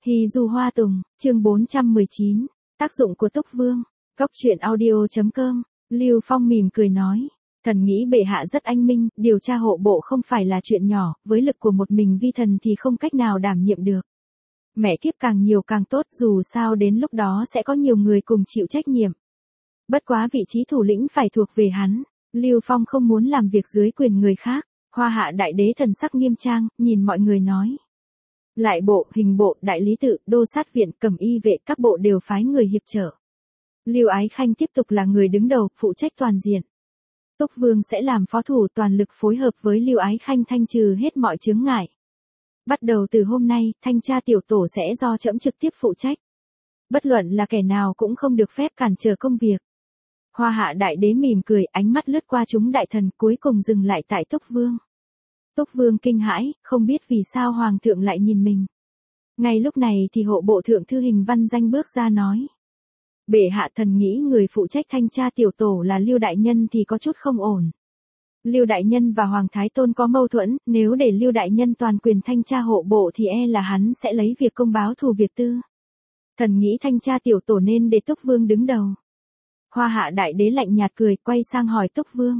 Hy du hoa tùng, chương 419, tác dụng của Túc Vương, Cốc truyện audio.com, Lưu Phong mỉm cười nói, thần nghĩ bệ hạ rất anh minh, điều tra hộ bộ không phải là chuyện nhỏ, với lực của một mình vi thần thì không cách nào đảm nhiệm được. Mẹ kiếp càng nhiều càng tốt, dù sao đến lúc đó sẽ có nhiều người cùng chịu trách nhiệm. Bất quá vị trí thủ lĩnh phải thuộc về hắn, Lưu Phong không muốn làm việc dưới quyền người khác. Hoa hạ đại đế thần sắc nghiêm trang, nhìn mọi người nói. Lại bộ, hình bộ, đại lý tự, đô sát viện, cẩm y vệ, các bộ đều phái người hiệp trợ. Lưu Ái Khanh tiếp tục là người đứng đầu, phụ trách toàn diện. Túc Vương sẽ làm phó thủ toàn lực phối hợp với Lưu Ái Khanh thanh trừ hết mọi chướng ngại. Bắt đầu từ hôm nay, thanh tra tiểu tổ sẽ do trẫm trực tiếp phụ trách. Bất luận là kẻ nào cũng không được phép cản trở công việc. Hoa hạ đại đế mỉm cười, ánh mắt lướt qua chúng đại thần, cuối cùng dừng lại tại Túc Vương. Túc Vương kinh hãi, không biết vì sao Hoàng thượng lại nhìn mình. Ngay lúc này thì hộ bộ thượng thư Hình Văn Danh bước ra nói. Bệ hạ thần nghĩ người phụ trách thanh tra tiểu tổ là Lưu Đại Nhân thì có chút không ổn. Lưu Đại Nhân và Hoàng Thái Tôn có mâu thuẫn, nếu để Lưu Đại Nhân toàn quyền thanh tra hộ bộ thì là hắn sẽ lấy việc công báo thù việc tư. Thần nghĩ thanh tra tiểu tổ nên để Túc Vương đứng đầu. Hoa hạ đại đế lạnh nhạt cười, quay sang hỏi Túc Vương.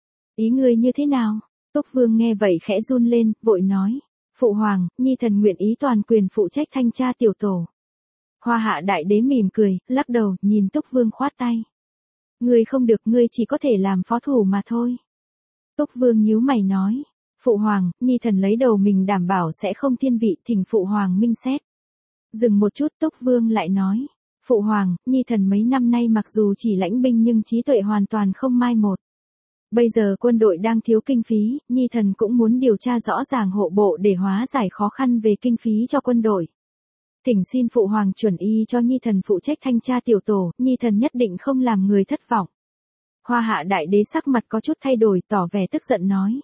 Ý ngươi như thế nào? Túc Vương nghe vậy khẽ run lên, vội nói. Phụ hoàng, nhi thần nguyện ý toàn quyền phụ trách thanh tra tiểu tổ. Hoa hạ đại đế mỉm cười, lắc đầu, nhìn Túc Vương khoát tay. Ngươi không được, ngươi chỉ có thể làm phó thủ mà thôi. Túc Vương nhíu mày nói. Phụ hoàng, nhi thần lấy đầu mình đảm bảo sẽ không thiên vị, thỉnh phụ hoàng minh xét. Dừng một chút, Túc Vương lại nói. Phụ hoàng, nhi thần mấy năm nay mặc dù chỉ lãnh binh nhưng trí tuệ hoàn toàn không mai một. Bây giờ quân đội đang thiếu kinh phí, nhi thần cũng muốn điều tra rõ ràng hộ bộ để hóa giải khó khăn về kinh phí cho quân đội. Thỉnh xin phụ hoàng chuẩn y cho nhi thần phụ trách thanh tra tiểu tổ, nhi thần nhất định không làm người thất vọng. Hoa hạ đại đế sắc mặt có chút thay đổi, tỏ vẻ tức giận nói.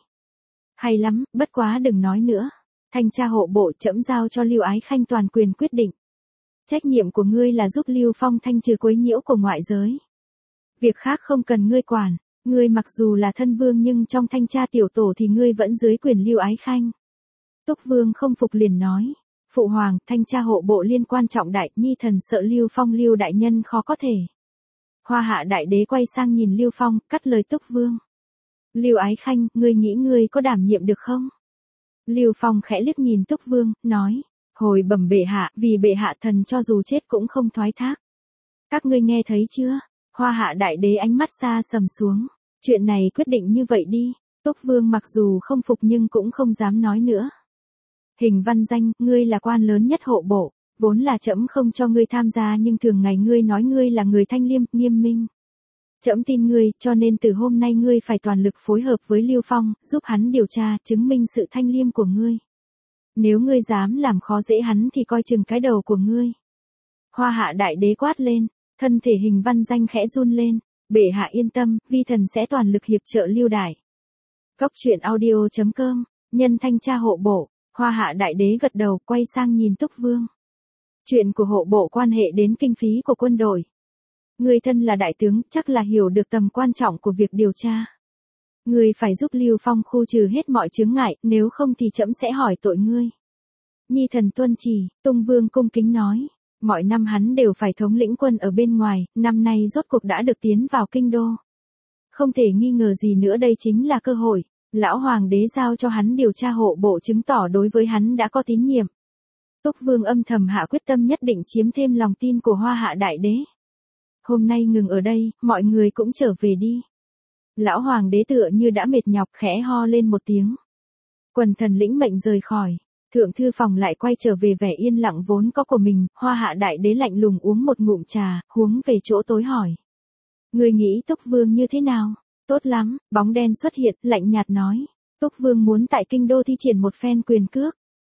Hay lắm, bất quá đừng nói nữa. Thanh tra hộ bộ trẫm giao cho Lưu Ái Khanh toàn quyền quyết định. Trách nhiệm của ngươi là giúp Lưu Phong thanh trừ quấy nhiễu của ngoại giới. Việc khác không cần ngươi quản. Ngươi mặc dù là thân vương nhưng trong thanh tra tiểu tổ thì ngươi vẫn dưới quyền Lưu Ái Khanh. Túc Vương không phục liền nói. Phụ hoàng, thanh tra hộ bộ liên quan trọng đại, nhi thần sợ Lưu Phong Lưu Đại Nhân khó có thể. Hoa hạ đại đế quay sang nhìn Lưu Phong, cắt lời Túc Vương. Lưu Ái Khanh, ngươi nghĩ ngươi có đảm nhiệm được không? Lưu Phong khẽ liếc nhìn Túc Vương, nói. Hồi bẩm bệ hạ, vì bệ hạ thần cho dù chết cũng không thoái thác. Các ngươi nghe thấy chưa? Hoa hạ đại đế ánh mắt xa sầm xuống. Chuyện này quyết định như vậy đi. Túc Vương mặc dù không phục nhưng cũng không dám nói nữa. Hình Văn Danh, ngươi là quan lớn nhất hộ bộ. Vốn là trẫm không cho ngươi tham gia nhưng thường ngày ngươi nói ngươi là người thanh liêm, nghiêm minh. Trẫm tin ngươi, cho nên từ hôm nay ngươi phải toàn lực phối hợp với Lưu Phong, giúp hắn điều tra, chứng minh sự thanh liêm của ngươi. Nếu ngươi dám làm khó dễ hắn thì coi chừng cái đầu của ngươi. Hoa hạ đại đế quát lên, thân thể Hình Văn Danh khẽ run lên. Bệ hạ yên tâm, vi thần sẽ toàn lực hiệp trợ Lưu Đại. Cốc truyện audio.com, nhân thanh tra hộ bộ. Hoa hạ đại đế gật đầu, quay sang nhìn Túc Vương. Chuyện của hộ bộ quan hệ đến kinh phí của quân đội. Ngươi thân là đại tướng, chắc là hiểu được tầm quan trọng của việc điều tra. Ngươi phải giúp Lưu Phong khu trừ hết mọi chướng ngại, nếu không thì trẫm sẽ hỏi tội ngươi. Nhi thần tuân chỉ, Tung Vương cung kính nói. Mọi năm hắn đều phải thống lĩnh quân ở bên ngoài, năm nay rốt cuộc đã được tiến vào kinh đô. Không thể nghi ngờ gì nữa đây chính là cơ hội. Lão hoàng đế giao cho hắn điều tra hộ bộ chứng tỏ đối với hắn đã có tín nhiệm. Túc Vương âm thầm hạ quyết tâm nhất định chiếm thêm lòng tin của Hoa hạ đại đế. Hôm nay ngừng ở đây, mọi người cũng trở về đi. Lão hoàng đế tựa như đã mệt nhọc khẽ ho lên một tiếng. Quần thần lĩnh mệnh rời khỏi. Thượng thư phòng lại quay trở về vẻ yên lặng vốn có của mình, Hoa hạ đại đế lạnh lùng uống một ngụm trà, huống về chỗ tối hỏi. Người nghĩ Túc Vương như thế nào? Tốt lắm, bóng đen xuất hiện, lạnh nhạt nói. Túc Vương muốn tại kinh đô thi triển một phen quyền cước.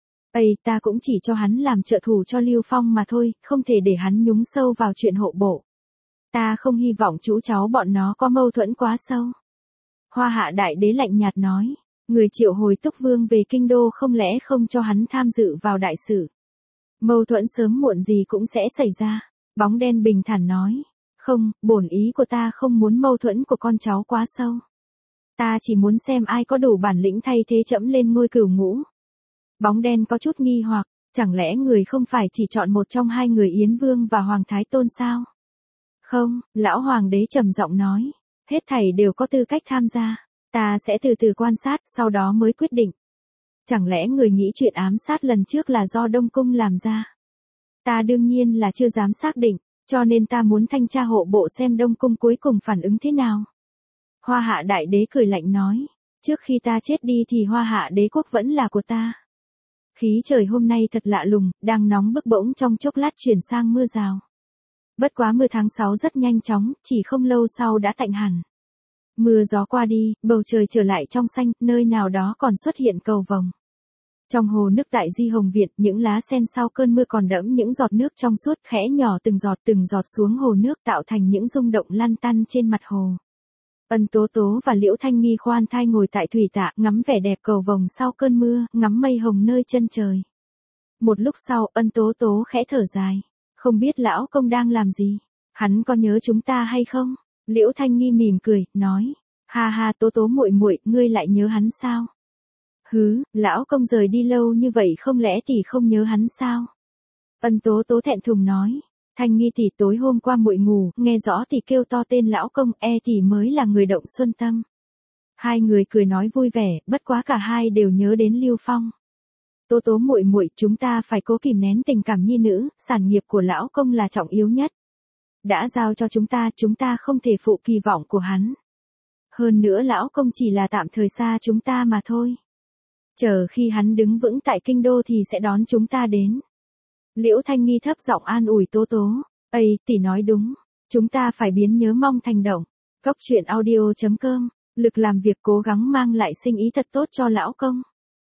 Ta cũng chỉ cho hắn làm trợ thủ cho Lưu Phong mà thôi, không thể để hắn nhúng sâu vào chuyện hộ bộ. Ta không hy vọng chú cháu bọn nó có mâu thuẫn quá sâu. Hoa hạ đại đế lạnh nhạt nói. Người triệu hồi Túc Vương về kinh đô không lẽ không cho hắn tham dự vào đại sự. Mâu thuẫn sớm muộn gì cũng sẽ xảy ra. Bóng đen bình thản nói. Không, bổn ý của ta không muốn mâu thuẫn của con cháu quá sâu. Ta chỉ muốn xem ai có đủ bản lĩnh thay thế trẫm lên ngôi cửu ngũ. Bóng đen có chút nghi hoặc, Chẳng lẽ người không phải chỉ chọn một trong hai người Yến Vương và Hoàng Thái Tôn sao? Không, lão hoàng đế trầm giọng nói. Hết thảy đều có tư cách tham gia. Ta sẽ từ từ quan sát, sau đó mới quyết định. Chẳng lẽ người nghĩ chuyện ám sát lần trước là do Đông Cung làm ra? Ta đương nhiên là chưa dám xác định, cho nên ta muốn thanh tra hộ bộ xem Đông Cung cuối cùng phản ứng thế nào. Hoa Hạ đại đế cười lạnh nói. Trước khi ta chết đi thì Hoa Hạ đế quốc vẫn là của ta. Khí trời hôm nay thật lạ lùng, đang nóng bức bỗng trong chốc lát chuyển sang mưa rào. Bất quá mưa tháng 6 rất nhanh chóng, chỉ không lâu sau đã tạnh hẳn. Mưa gió qua đi, bầu trời trở lại trong xanh, nơi nào đó còn xuất hiện cầu vồng. Trong hồ nước tại Di Hồng Viện, những lá sen sau cơn mưa còn đẫm những giọt nước trong suốt khẽ nhỏ từng giọt xuống hồ nước tạo thành những rung động lăn tăn trên mặt hồ. Ân Tố Tố và Liễu Thanh Nghi khoan thai ngồi tại thủy tạ, ngắm vẻ đẹp cầu vồng sau cơn mưa, ngắm mây hồng nơi chân trời. Một lúc sau, Ân Tố Tố khẽ thở dài. Không biết lão công đang làm gì? Hắn có nhớ chúng ta hay không? Liễu Thanh Nghi mỉm cười, nói. Ha ha Tố Tố muội muội, ngươi lại nhớ hắn sao? Hứ, lão công rời đi lâu như vậy không lẽ tỷ không nhớ hắn sao? Ân Tố Tố thẹn thùng nói. Thanh Nghi tỷ tối hôm qua muội ngủ, nghe rõ tỷ kêu to tên lão công, tỷ mới là người động xuân tâm. Hai người cười nói vui vẻ, bất quá cả hai đều nhớ đến Lưu Phong. Tố Tố muội muội, chúng ta phải cố kìm nén tình cảm nhi nữ, sản nghiệp của lão công là trọng yếu nhất. Đã giao cho chúng ta không thể phụ kỳ vọng của hắn. Hơn nữa lão công chỉ là tạm thời xa chúng ta mà thôi. Chờ khi hắn đứng vững tại kinh đô thì sẽ đón chúng ta đến. Liễu Thanh Nghi thấp giọng an ủi Tố Tố. Tỷ nói đúng. Chúng ta phải biến nhớ mong thành động. Cốc truyện audio.com. Lực làm việc cố gắng mang lại sinh ý thật tốt cho lão công.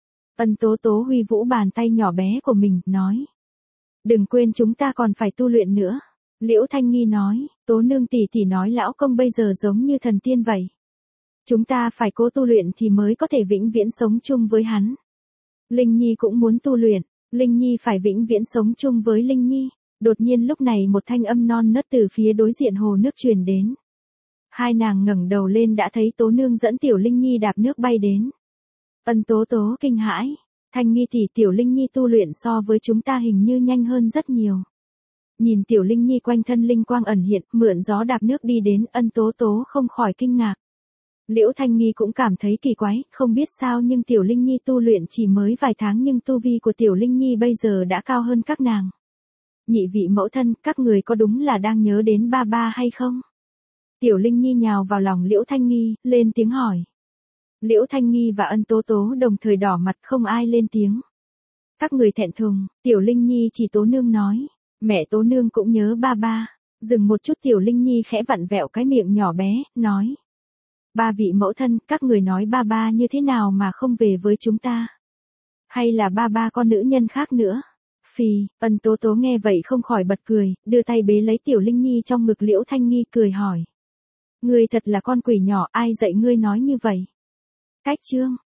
Ân Tố Tố huy vũ bàn tay nhỏ bé của mình, nói. Đừng quên chúng ta còn phải tu luyện nữa. Liễu Thanh Nghi nói, Tố nương tỷ nói lão công bây giờ giống như thần tiên vậy. Chúng ta phải cố tu luyện thì mới có thể vĩnh viễn sống chung với hắn. Linh Nhi cũng muốn tu luyện, Linh Nhi phải vĩnh viễn sống chung với Linh Nhi. Đột nhiên lúc này một thanh âm non nớt từ phía đối diện hồ nước truyền đến. Hai nàng ngẩng đầu lên đã thấy Tố nương dẫn tiểu Linh Nhi đạp nước bay đến. Ân Tố Tố kinh hãi. Thanh Nghi tỷ tiểu Linh Nhi tu luyện so với chúng ta hình như nhanh hơn rất nhiều. Nhìn tiểu Linh Nhi quanh thân linh quang ẩn hiện, mượn gió đạp nước đi đến, Ân Tố Tố không khỏi kinh ngạc. Liễu Thanh Nghi cũng cảm thấy kỳ quái, không biết sao nhưng tiểu Linh Nhi tu luyện chỉ mới vài tháng nhưng tu vi của tiểu Linh Nhi bây giờ đã cao hơn các nàng. Nhị vị mẫu thân, các người có đúng là đang nhớ đến ba ba hay không? Tiểu Linh Nhi nhào vào lòng Liễu Thanh Nghi, lên tiếng hỏi. Liễu Thanh Nghi và Ân Tố Tố đồng thời đỏ mặt không ai lên tiếng. Các người thẹn thùng, tiểu Linh Nhi chỉ Tố nương nói. Mẹ Tố nương cũng nhớ ba ba. Dừng một chút tiểu Linh Nhi khẽ vặn vẹo cái miệng nhỏ bé, nói. Ba vị mẫu thân, các người nói ba ba như thế nào mà không về với chúng ta? Hay là ba ba con nữ nhân khác nữa? Phì, Ân Tố Tố nghe vậy không khỏi bật cười, đưa tay bế lấy tiểu Linh Nhi trong ngực Liễu Thanh Nghi cười hỏi. Ngươi thật là con quỷ nhỏ, ai dạy ngươi nói như vậy? Cách chương.